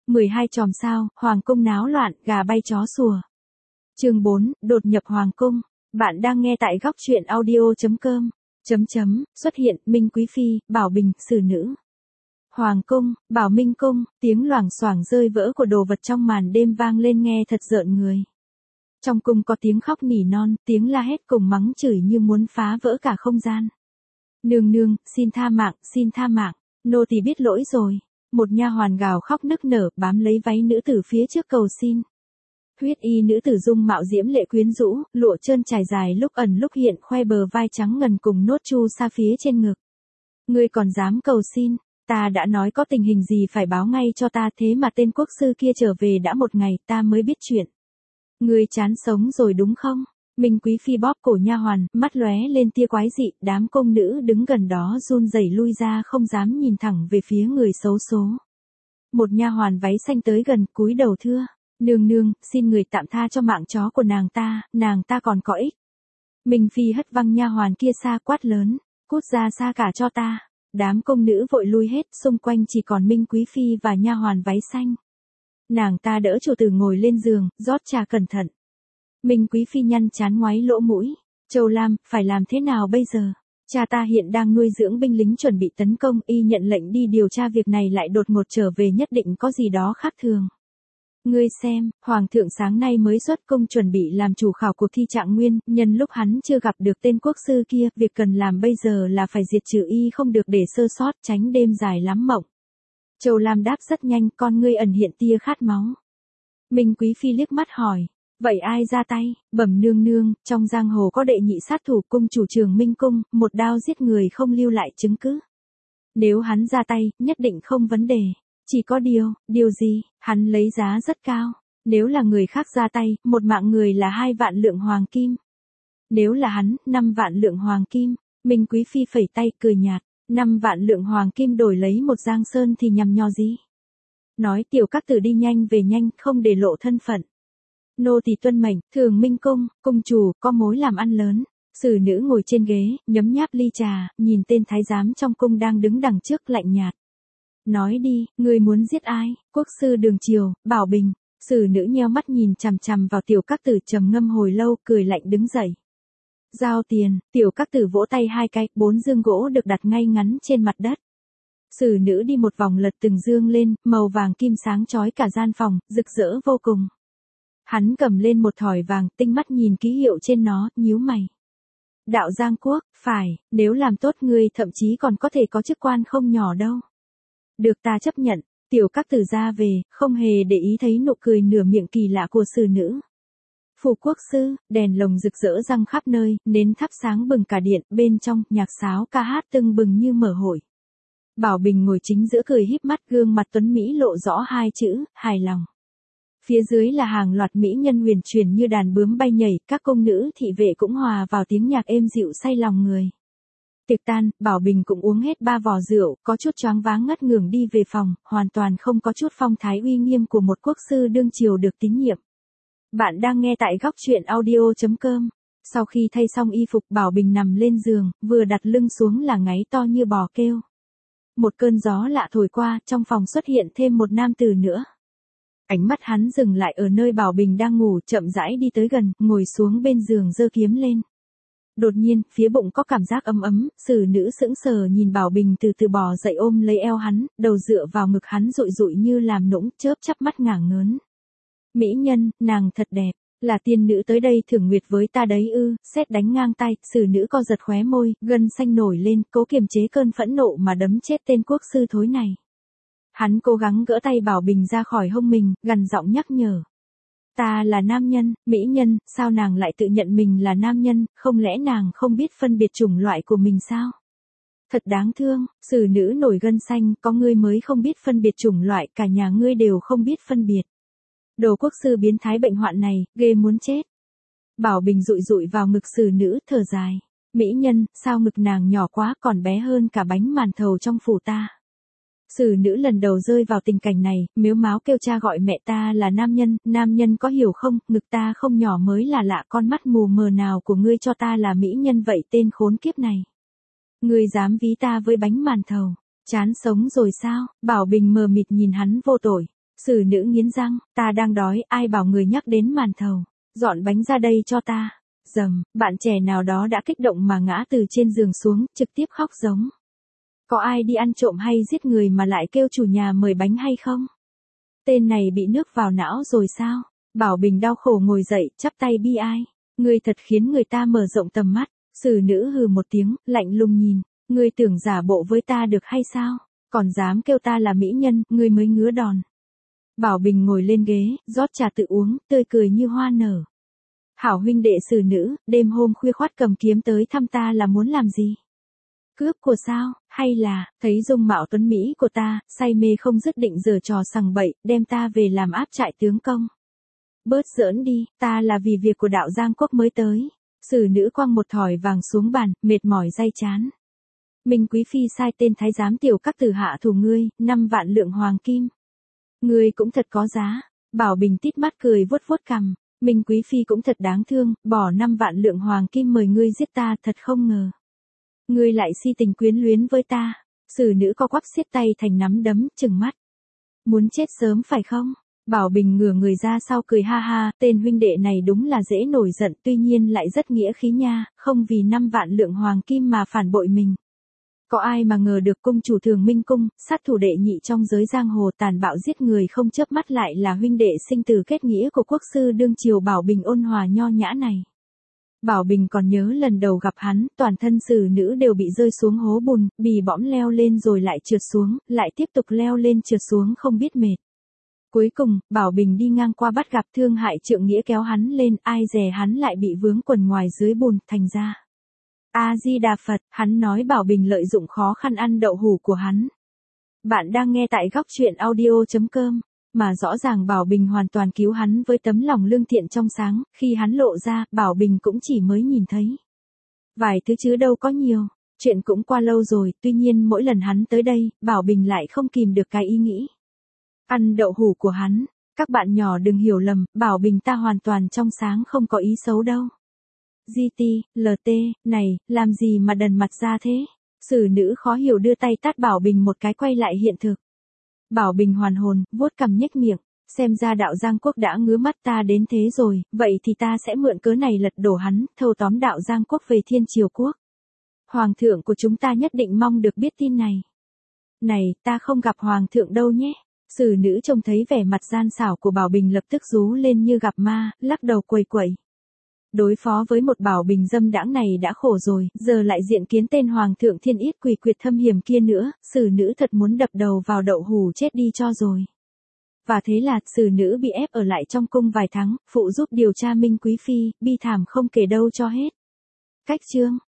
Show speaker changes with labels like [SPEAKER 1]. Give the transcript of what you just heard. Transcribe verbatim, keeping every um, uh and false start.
[SPEAKER 1] mười hai chòm sao, hoàng cung náo loạn, gà bay chó sủa. Chương bốn, đột nhập hoàng cung. Bạn đang nghe tại góc truyện audio chấm com. Chấm chấm, xuất hiện, Minh Quý Phi, Bảo Bình, xử nữ. Hoàng cung, Bảo Minh cung, tiếng loảng xoảng rơi vỡ của đồ vật trong màn đêm vang lên nghe thật rợn người. Trong cung có tiếng khóc nỉ non, tiếng la hét cùng mắng chửi như muốn phá vỡ cả không gian. Nương nương, xin tha mạng, xin tha mạng, nô tỳ biết lỗi rồi. Một nha hoàn gào khóc nức nở, bám lấy váy nữ tử phía trước cầu xin. Huyết y nữ tử dung mạo diễm lệ quyến rũ, lụa trơn trải dài lúc ẩn lúc hiện khoe bờ vai trắng ngần cùng nốt chu sa phía trên ngực. Ngươi còn dám cầu xin, ta đã nói có tình hình gì phải báo ngay cho ta, thế mà tên quốc sư kia trở về đã một ngày ta mới biết chuyện. Ngươi chán sống rồi đúng không? Minh Quý Phi bóp cổ nha hoàn, mắt lóe lên tia quái dị, đám công nữ đứng gần đó run rẩy lui ra không dám nhìn thẳng về phía người xấu số. Một nha hoàn váy xanh tới gần, cúi đầu thưa, nương nương, xin người tạm tha cho mạng chó của nàng ta, nàng ta còn có ích. Minh Phi hất văng nha hoàn kia xa, quát lớn, cút ra xa cả cho ta. Đám công nữ vội lui hết, xung quanh chỉ còn Minh Quý Phi và nha hoàn váy xanh. Nàng ta đỡ chủ tử ngồi lên giường, rót trà cẩn thận. Minh Quý Phi nhăn chán ngoáy lỗ mũi. Châu Lam, phải làm thế nào bây giờ? Cha ta hiện đang nuôi dưỡng binh lính chuẩn bị tấn công, y nhận lệnh đi điều tra việc này lại đột ngột trở về, nhất định có gì đó khác thường. Ngươi xem, Hoàng thượng sáng nay mới xuất cung chuẩn bị làm chủ khảo cuộc thi trạng nguyên, nhân lúc hắn chưa gặp được tên quốc sư kia, việc cần làm bây giờ là phải diệt trừ y không được để sơ sót, tránh đêm dài lắm mộng. Châu Lam đáp rất nhanh, con ngươi ẩn hiện tia khát máu. Minh Quý Phi liếc mắt hỏi, vậy ai ra tay? Bẩm nương nương, trong giang hồ có đệ nhị sát thủ cung chủ Trường Minh cung, một đao giết người không lưu lại chứng cứ. Nếu hắn ra tay, nhất định không vấn đề. Chỉ có điều, điều gì, hắn lấy giá rất cao. Nếu là người khác ra tay, một mạng người là hai vạn lượng hoàng kim. Nếu là hắn, năm vạn lượng hoàng kim. Minh Quý Phi phẩy tay cười nhạt, năm vạn lượng hoàng kim đổi lấy một giang sơn thì nhằm nhò gì. Nói tiểu các tử đi nhanh về nhanh, không để lộ thân phận. Nô tỳ tuân mệnh, Thường Minh cung, cung chủ, có mối làm ăn lớn. Xử nữ ngồi trên ghế, nhấm nháp ly trà, nhìn tên thái giám trong cung đang đứng đằng trước lạnh nhạt. Nói đi, ngươi muốn giết ai? Quốc sư Đường Triều, Bảo Bình. Xử nữ nheo mắt nhìn chằm chằm vào tiểu các tử trầm ngâm hồi lâu, cười lạnh đứng dậy. Giao tiền, tiểu các tử vỗ tay hai cái, bốn dương gỗ được đặt ngay ngắn trên mặt đất. Xử nữ đi một vòng lật từng dương lên, màu vàng kim sáng chói cả gian phòng, rực rỡ vô cùng. Hắn cầm lên một thỏi vàng, tinh mắt nhìn ký hiệu trên nó, nhíu mày. Đạo Giang Quốc, phải, nếu làm tốt ngươi thậm chí còn có thể có chức quan không nhỏ đâu. Được ta chấp nhận, tiểu các tử ra về, không hề để ý thấy nụ cười nửa miệng kỳ lạ của xử nữ. Phủ quốc sư, đèn lồng rực rỡ răng khắp nơi, nến thắp sáng bừng cả điện, bên trong, nhạc sáo ca hát tưng bừng như mở hội. Bảo Bình ngồi chính giữa cười híp mắt, gương mặt tuấn Mỹ lộ rõ hai chữ, hài lòng. Phía dưới là hàng loạt mỹ nhân huyền chuyển như đàn bướm bay nhảy, các công nữ thị vệ cũng hòa vào tiếng nhạc êm dịu say lòng người. Tiệc tan, Bảo Bình cũng uống hết ba vò rượu, có chút choáng váng ngất ngưởng đi về phòng, hoàn toàn không có chút phong thái uy nghiêm của một quốc sư đương triều được tín nhiệm. Bạn đang nghe tại góc truyện audio chấm com. Sau khi thay xong y phục, Bảo Bình nằm lên giường, vừa đặt lưng xuống là ngáy to như bò kêu. Một cơn gió lạ thổi qua, trong phòng xuất hiện thêm một nam tử nữa. Ánh mắt hắn dừng lại ở nơi Bảo Bình đang ngủ, chậm rãi đi tới gần, ngồi xuống bên giường giơ kiếm lên. Đột nhiên, phía bụng có cảm giác ấm ấm, xử nữ sững sờ nhìn Bảo Bình từ từ bò dậy ôm lấy eo hắn, đầu dựa vào ngực hắn rụi rụi như làm nũng, chớp chắp mắt ngả ngớn. Mỹ nhân, nàng thật đẹp, là tiên nữ tới đây thưởng nguyệt với ta đấy ư? Sét đánh ngang tay, xử nữ co giật khóe môi, gân xanh nổi lên, cố kiềm chế cơn phẫn nộ mà đấm chết tên quốc sư thối này. Hắn cố gắng gỡ tay Bảo Bình ra khỏi hông mình, gằn giọng nhắc nhở. Ta là nam nhân, mỹ nhân, sao nàng lại tự nhận mình là nam nhân, không lẽ nàng không biết phân biệt chủng loại của mình sao? Thật đáng thương, xử nữ nổi gân xanh, có ngươi mới không biết phân biệt chủng loại, cả nhà ngươi đều không biết phân biệt. Đồ quốc sư biến thái bệnh hoạn này, ghê muốn chết. Bảo Bình rụi rụi vào ngực xử nữ, thở dài. Mỹ nhân, sao ngực nàng nhỏ quá, còn bé hơn cả bánh màn thầu trong phủ ta. Xử nữ lần đầu rơi vào tình cảnh này, mếu máo kêu cha gọi mẹ ta là nam nhân, nam nhân có hiểu không, ngực ta không nhỏ mới là lạ, con mắt mù mờ nào của ngươi cho ta là mỹ nhân vậy tên khốn kiếp này. Ngươi dám ví ta với bánh màn thầu, chán sống rồi sao? Bảo Bình mờ mịt nhìn hắn vô tội. Sử nữ nghiến răng, ta đang đói, ai bảo người nhắc đến màn thầu, dọn bánh ra đây cho ta. Dầm, bạn trẻ nào đó đã kích động mà ngã từ trên giường xuống, trực tiếp khóc giống. Có ai đi ăn trộm hay giết người mà lại kêu chủ nhà mời bánh hay không? Tên này bị nước vào não rồi sao? Bảo Bình đau khổ ngồi dậy, chắp tay bi ai. Ngươi thật khiến người ta mở rộng tầm mắt. Sử nữ hừ một tiếng, lạnh lùng nhìn. Ngươi tưởng giả bộ với ta được hay sao? Còn dám kêu ta là mỹ nhân, ngươi mới ngứa đòn. Bảo Bình ngồi lên ghế, rót trà tự uống, tươi cười như hoa nở. Hảo huynh đệ Sử nữ, đêm hôm khuya khoắt cầm kiếm tới thăm ta là muốn làm gì? Cướp của sao, hay là, thấy dung mạo tuấn Mỹ của ta, say mê không dứt định giở trò sằng bậy, đem ta về làm áp trại tướng công. Bớt giỡn đi, ta là vì việc của đạo Giang Quốc mới tới. Sử nữ quăng một thỏi vàng xuống bàn, mệt mỏi day chán. Minh Quý Phi sai tên thái giám tiểu các tử hạ thủ ngươi, năm vạn lượng hoàng kim. Ngươi cũng thật có giá. Bảo Bình tít mắt cười vuốt vuốt cằm. Minh Quý Phi cũng thật đáng thương, bỏ năm vạn lượng hoàng kim mời ngươi giết ta, thật không ngờ. Ngươi lại si tình quyến luyến với ta. Sử nữ co quắp siết tay thành nắm đấm, trừng mắt. Muốn chết sớm phải không? Bảo Bình ngửa người ra sau cười ha ha, tên huynh đệ này đúng là dễ nổi giận, tuy nhiên lại rất nghĩa khí nha, không vì năm vạn lượng hoàng kim mà phản bội mình. Có ai mà ngờ được cung chủ Thường Minh cung, sát thủ đệ nhị trong giới giang hồ tàn bạo giết người không chớp mắt lại là huynh đệ sinh tử kết nghĩa của quốc sư đương triều Bảo Bình ôn hòa nho nhã này. Bảo Bình còn nhớ lần đầu gặp hắn, toàn thân Sử nữ đều bị rơi xuống hố bùn, bì bõm leo lên rồi lại trượt xuống, lại tiếp tục leo lên trượt xuống không biết mệt. Cuối cùng, Bảo Bình đi ngang qua bắt gặp Thương Hại Trượng Nghĩa kéo hắn lên, ai dè hắn lại bị vướng quần ngoài dưới bùn, thành ra. A-di-đà Phật, hắn nói Bảo Bình lợi dụng khó khăn ăn đậu hủ của hắn. Bạn đang nghe tại góc truyện audio chấm com, mà rõ ràng Bảo Bình hoàn toàn cứu hắn với tấm lòng lương thiện trong sáng, khi hắn lộ ra, Bảo Bình cũng chỉ mới nhìn thấy vài thứ chứ đâu có nhiều, chuyện cũng qua lâu rồi, tuy nhiên mỗi lần hắn tới đây, Bảo Bình lại không kìm được cái ý nghĩ. Ăn đậu hủ của hắn, các bạn nhỏ đừng hiểu lầm, Bảo Bình ta hoàn toàn trong sáng không có ý xấu đâu. giê tê, lờ tê, này, làm gì mà đần mặt ra thế? Sử nữ khó hiểu đưa tay tát Bảo Bình một cái quay lại hiện thực. Bảo Bình hoàn hồn, vuốt cằm nhếch miệng, xem ra đạo Giang Quốc đã ngứa mắt ta đến thế rồi, vậy thì ta sẽ mượn cớ này lật đổ hắn, thâu tóm đạo Giang Quốc về Thiên Triều Quốc. Hoàng thượng của chúng ta nhất định mong được biết tin này. Này, ta không gặp hoàng thượng đâu nhé. Sử nữ trông thấy vẻ mặt gian xảo của Bảo Bình lập tức rú lên như gặp ma, lắc đầu quầy quậy. Đối phó với một Bảo Bình dâm đãng này đã khổ rồi, giờ lại diện kiến tên hoàng thượng thiên yết quỷ quyệt thâm hiểm kia nữa, sử nữ thật muốn đập đầu vào đậu hủ chết đi cho rồi. Và thế là, sử nữ bị ép ở lại trong cung vài tháng, phụ giúp điều tra Minh Quý Phi, bi thảm không kể đâu cho hết. Cách chương